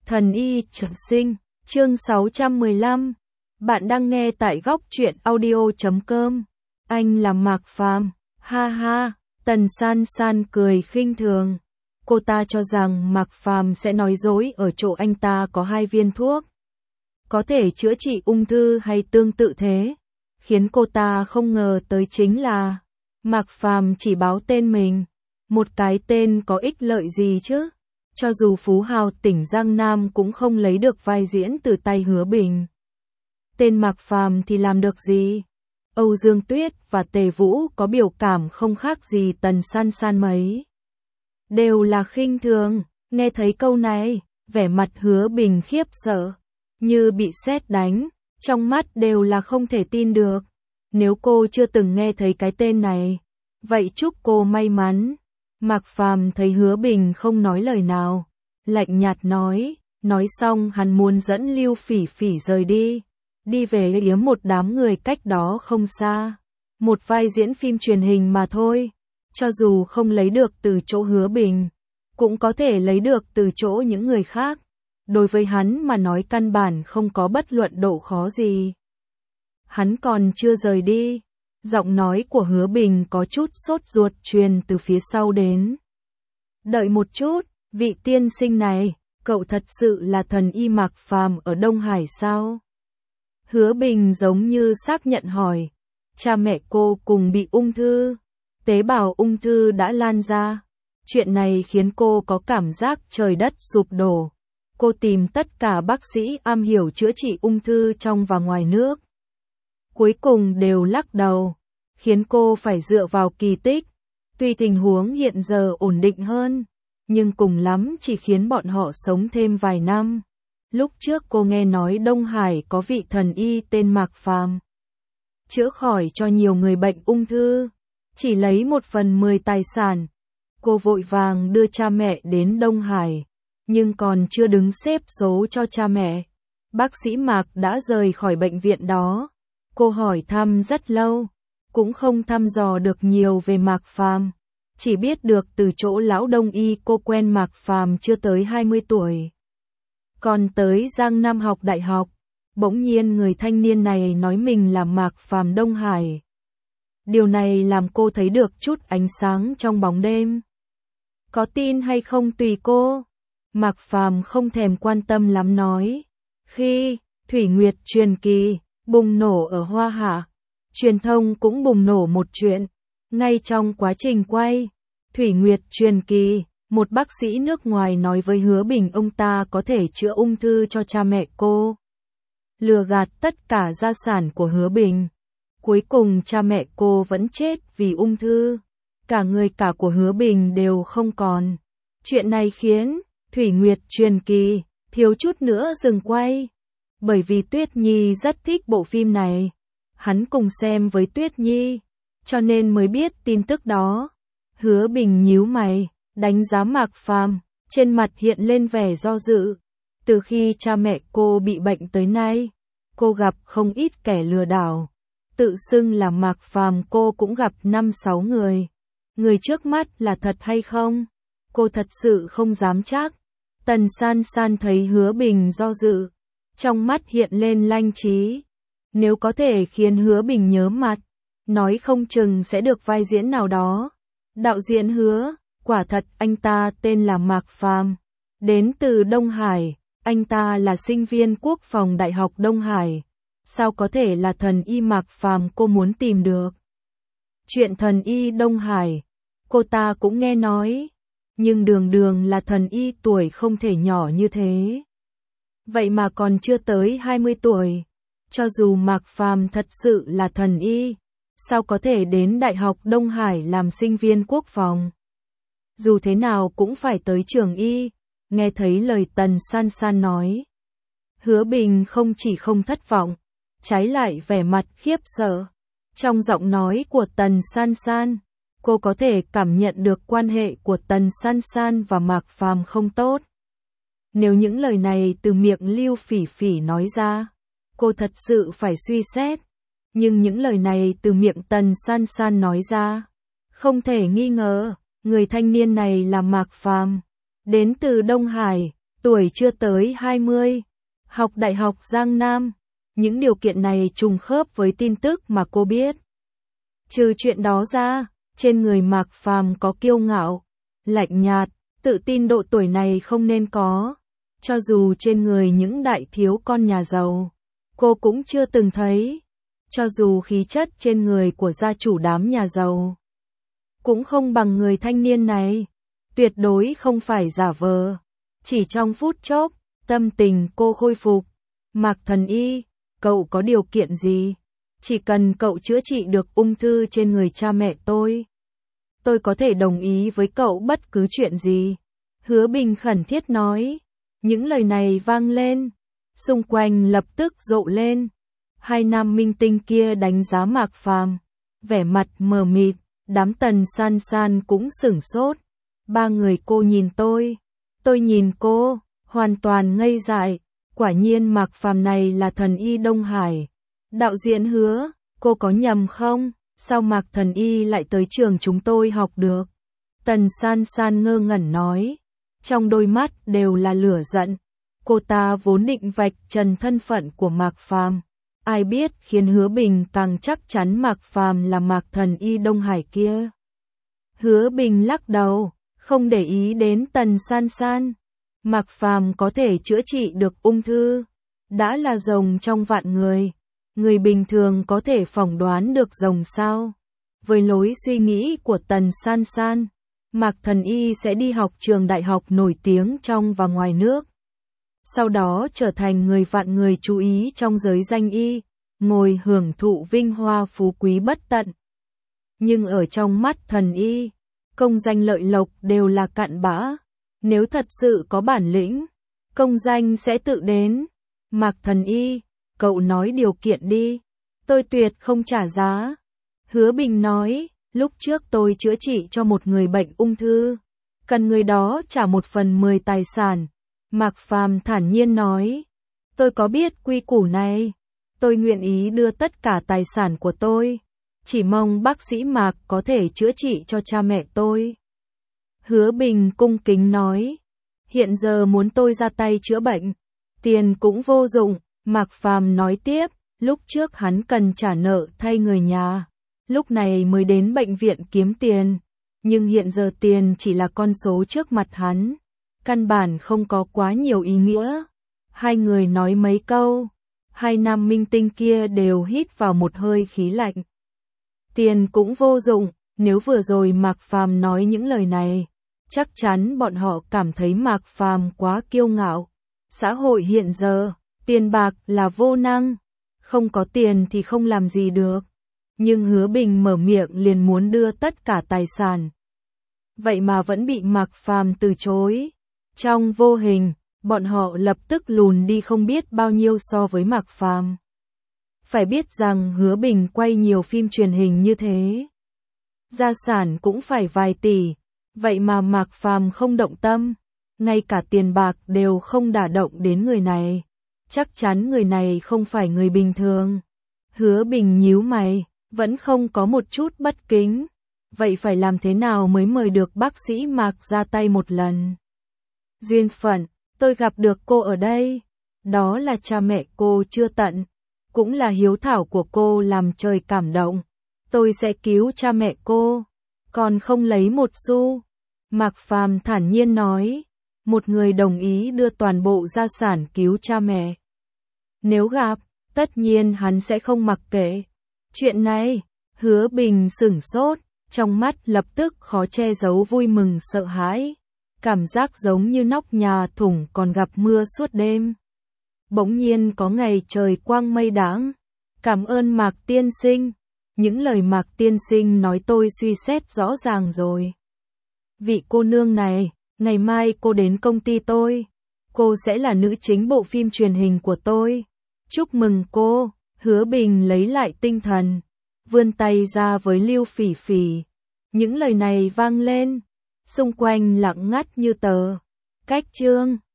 Thần y trường sinh, chương 615. Bạn đang nghe tại góc truyện audio.com. Anh là Mạc Phàm, ha ha. Tần San San cười khinh thường. Cô ta cho rằng Mạc Phàm sẽ nói dối ở chỗ anh ta có 2 viên thuốc có thể chữa trị ung thư hay tương tự thế. Khiến cô ta không ngờ tới chính là Mạc Phàm chỉ báo tên mình. Một cái tên có ích lợi gì chứ? Cho dù phú hào tỉnh Giang Nam cũng không lấy được vai diễn từ tay Hứa Bình. Tên Mạc Phàm thì làm được gì? Âu Dương Tuyết và Tề Vũ có biểu cảm không khác gì Tần San San mấy. Đều là khinh thường. Nghe thấy câu này, vẻ mặt Hứa Bình khiếp sợ, như bị sét đánh, trong mắt đều là không thể tin được. Nếu cô chưa từng nghe thấy cái tên này, vậy chúc cô may mắn. Mạc Phàm thấy Hứa Bình không nói lời nào, lạnh nhạt nói xong hắn muốn dẫn Lưu Phỉ Phỉ rời đi về yếm một đám người cách đó không xa. Một vai diễn phim truyền hình mà thôi, cho dù không lấy được từ chỗ Hứa Bình, cũng có thể lấy được từ chỗ những người khác. Đối với hắn mà nói căn bản không có bất luận độ khó gì. Hắn còn chưa rời đi, giọng nói của Hứa Bình có chút sốt ruột truyền từ phía sau đến. Đợi một chút, vị tiên sinh này, cậu thật sự là thần y Mạc Phàm ở Đông Hải sao? Hứa Bình giống như xác nhận hỏi. Cha mẹ cô cùng bị ung thư, tế bào ung thư đã lan ra. Chuyện này khiến cô có cảm giác trời đất sụp đổ. Cô tìm tất cả bác sĩ am hiểu chữa trị ung thư trong và ngoài nước. Cuối cùng đều lắc đầu, khiến cô phải dựa vào kỳ tích. Tuy tình huống hiện giờ ổn định hơn, nhưng cùng lắm chỉ khiến bọn họ sống thêm vài năm. Lúc trước cô nghe nói Đông Hải có vị thần y tên Mạc Phàm, chữa khỏi cho nhiều người bệnh ung thư, chỉ lấy 1/10 tài sản. Cô vội vàng đưa cha mẹ đến Đông Hải, nhưng còn chưa đứng xếp số cho cha mẹ, bác sĩ Mạc đã rời khỏi bệnh viện đó. Cô hỏi thăm rất lâu, cũng không thăm dò được nhiều về Mạc Phàm, chỉ biết được từ chỗ lão đông y cô quen Mạc Phàm chưa tới 20 tuổi. Còn tới Giang Nam học đại học, bỗng nhiên người thanh niên này nói mình là Mạc Phàm Đông Hải. Điều này làm cô thấy được chút ánh sáng trong bóng đêm. Có tin hay không tùy cô. Mạc Phàm không thèm quan tâm lắm nói. Khi Thủy Nguyệt truyền kỳ bùng nổ ở Hoa Hạ, truyền thông cũng bùng nổ một chuyện. Ngay trong quá trình quay Thủy Nguyệt truyền kỳ, một bác sĩ nước ngoài nói với Hứa Bình ông ta có thể chữa ung thư cho cha mẹ cô. Lừa gạt tất cả gia sản của Hứa Bình. Cuối cùng cha mẹ cô vẫn chết vì ung thư. Cả người cả của Hứa Bình đều không còn. Chuyện này khiến Thủy Nguyệt truyền kỳ thiếu chút nữa dừng quay. Bởi vì Tuyết Nhi rất thích bộ phim này, hắn cùng xem với Tuyết Nhi, cho nên mới biết tin tức đó. Hứa Bình nhíu mày, đánh giá Mạc Phàm, trên mặt hiện lên vẻ do dự. Từ khi cha mẹ cô bị bệnh tới nay, cô gặp không ít kẻ lừa đảo. Tự xưng là Mạc Phàm cô cũng gặp 5-6 người. Người trước mắt là thật hay không? Cô thật sự không dám chắc. Tần San San thấy Hứa Bình do dự, trong mắt hiện lên lanh trí. Nếu có thể khiến Hứa Bình nhớ mặt, nói không chừng sẽ được vai diễn nào đó. Đạo diễn Hứa, quả thật anh ta tên là Mạc Phàm, đến từ Đông Hải, anh ta là sinh viên quốc phòng Đại học Đông Hải. Sao có thể là thần y Mạc Phàm cô muốn tìm được? Chuyện thần y Đông Hải, cô ta cũng nghe nói, nhưng đường là thần y tuổi không thể nhỏ như thế. Vậy mà còn chưa tới 20 tuổi. Cho dù Mạc Phàm thật sự là thần y, sao có thể đến Đại học Đông Hải làm sinh viên quốc phòng? Dù thế nào cũng phải tới trường y. Nghe thấy lời Tần San San nói, Hứa Bình không chỉ không thất vọng, trái lại vẻ mặt khiếp sợ. Trong giọng nói của Tần San San, cô có thể cảm nhận được quan hệ của Tần San San và Mạc Phàm không tốt. Nếu những lời này từ miệng Lưu Phỉ Phỉ nói ra, cô thật sự phải suy xét. Nhưng những lời này từ miệng Tần San San nói ra, không thể nghi ngờ, người thanh niên này là Mạc Phàm, đến từ Đông Hải, tuổi chưa tới 20, học Đại học Giang Nam. Những điều kiện này trùng khớp với tin tức mà cô biết. Trừ chuyện đó ra, trên người Mạc Phàm có kiêu ngạo, lạnh nhạt, tự tin độ tuổi này không nên có. Cho dù trên người những đại thiếu con nhà giàu, cô cũng chưa từng thấy. Cho dù khí chất trên người của gia chủ đám nhà giàu, cũng không bằng người thanh niên này. Tuyệt đối không phải giả vờ. Chỉ trong phút chốc, tâm tình cô khôi phục. Mạc Thần Y, cậu có điều kiện gì? Chỉ cần cậu chữa trị được ung thư trên người cha mẹ tôi có thể đồng ý với cậu bất cứ chuyện gì. Hứa Bình khẩn thiết nói. Những lời này vang lên, xung quanh lập tức rộ lên. Hai nam minh tinh kia đánh giá Mạc Phàm, vẻ mặt mờ mịt, đám Tần San San cũng sửng sốt. Ba người cô nhìn tôi nhìn cô, hoàn toàn ngây dại. Quả nhiên Mạc Phàm này là thần y Đông Hải. Đạo diễn Hứa, cô có nhầm không? Sao Mạc Thần Y lại tới trường chúng tôi học được? Tần San San ngơ ngẩn nói, trong đôi mắt đều là lửa giận. Cô ta vốn định vạch trần thân phận của Mạc Phàm, ai biết khiến Hứa Bình càng chắc chắn Mạc Phàm là Mạc Thần Y Đông Hải kia. Hứa Bình lắc đầu, không để ý đến Tần San San. Mạc Phàm có thể chữa trị được ung thư, đã là rồng trong vạn người. Người bình thường có thể phỏng đoán được rồng sao? Với lối suy nghĩ của Tần San San, Mạc Thần Y sẽ đi học trường đại học nổi tiếng trong và ngoài nước. Sau đó trở thành người vạn người chú ý trong giới danh y, ngồi hưởng thụ vinh hoa phú quý bất tận. Nhưng ở trong mắt Thần Y, công danh lợi lộc đều là cặn bã. Nếu thật sự có bản lĩnh, công danh sẽ tự đến. Mạc Thần Y, cậu nói điều kiện đi, tôi tuyệt không trả giá. Hứa Bình nói, lúc trước tôi chữa trị cho một người bệnh ung thư, cần người đó trả 1/10 tài sản. Mạc Phàm thản nhiên nói, tôi có biết quy củ này, tôi nguyện ý đưa tất cả tài sản của tôi, chỉ mong bác sĩ Mạc có thể chữa trị cho cha mẹ tôi. Hứa Bình cung kính nói, hiện giờ muốn tôi ra tay chữa bệnh, tiền cũng vô dụng. Mạc Phàm nói tiếp, lúc trước hắn cần trả nợ thay người nhà, lúc này mới đến bệnh viện kiếm tiền, nhưng hiện giờ tiền chỉ là con số trước mặt hắn, căn bản không có quá nhiều ý nghĩa. Hai người nói mấy câu, hai nam minh tinh kia đều hít vào một hơi khí lạnh. Tiền cũng vô dụng, nếu vừa rồi Mạc Phàm nói những lời này, chắc chắn bọn họ cảm thấy Mạc Phàm quá kiêu ngạo. Xã hội hiện giờ, tiền bạc là vô năng, không có tiền thì không làm gì được. Nhưng Hứa Bình mở miệng liền muốn đưa tất cả tài sản. Vậy mà vẫn bị Mạc Phàm từ chối. Trong vô hình, bọn họ lập tức lùn đi không biết bao nhiêu so với Mạc Phàm. Phải biết rằng Hứa Bình quay nhiều phim truyền hình như thế, gia sản cũng phải vài tỷ, vậy mà Mạc Phàm không động tâm, ngay cả tiền bạc đều không đả động đến người này. Chắc chắn người này không phải người bình thường. Hứa Bình nhíu mày, vẫn không có một chút bất kính. Vậy phải làm thế nào mới mời được bác sĩ Mạc ra tay một lần? Duyên phận, tôi gặp được cô ở đây. Đó là cha mẹ cô chưa tận, cũng là hiếu thảo của cô làm trời cảm động. Tôi sẽ cứu cha mẹ cô, còn không lấy một xu. Mạc Phàm thản nhiên nói, một người đồng ý đưa toàn bộ gia sản cứu cha mẹ. Nếu gặp, tất nhiên hắn sẽ không mặc kệ. Chuyện này, Hứa Bình sửng sốt, trong mắt lập tức khó che giấu vui mừng sợ hãi. Cảm giác giống như nóc nhà thủng còn gặp mưa suốt đêm. Bỗng nhiên có ngày trời quang mây đãng. Cảm ơn Mạc tiên sinh. Những lời Mạc tiên sinh nói tôi suy xét rõ ràng rồi. Vị cô nương này, ngày mai cô đến công ty tôi. Cô sẽ là nữ chính bộ phim truyền hình của tôi. Chúc mừng cô. Hứa Bình lấy lại tinh thần, vươn tay ra với Lưu Phỉ Phỉ. Những lời này vang lên, xung quanh lặng ngắt như tờ. Cách chương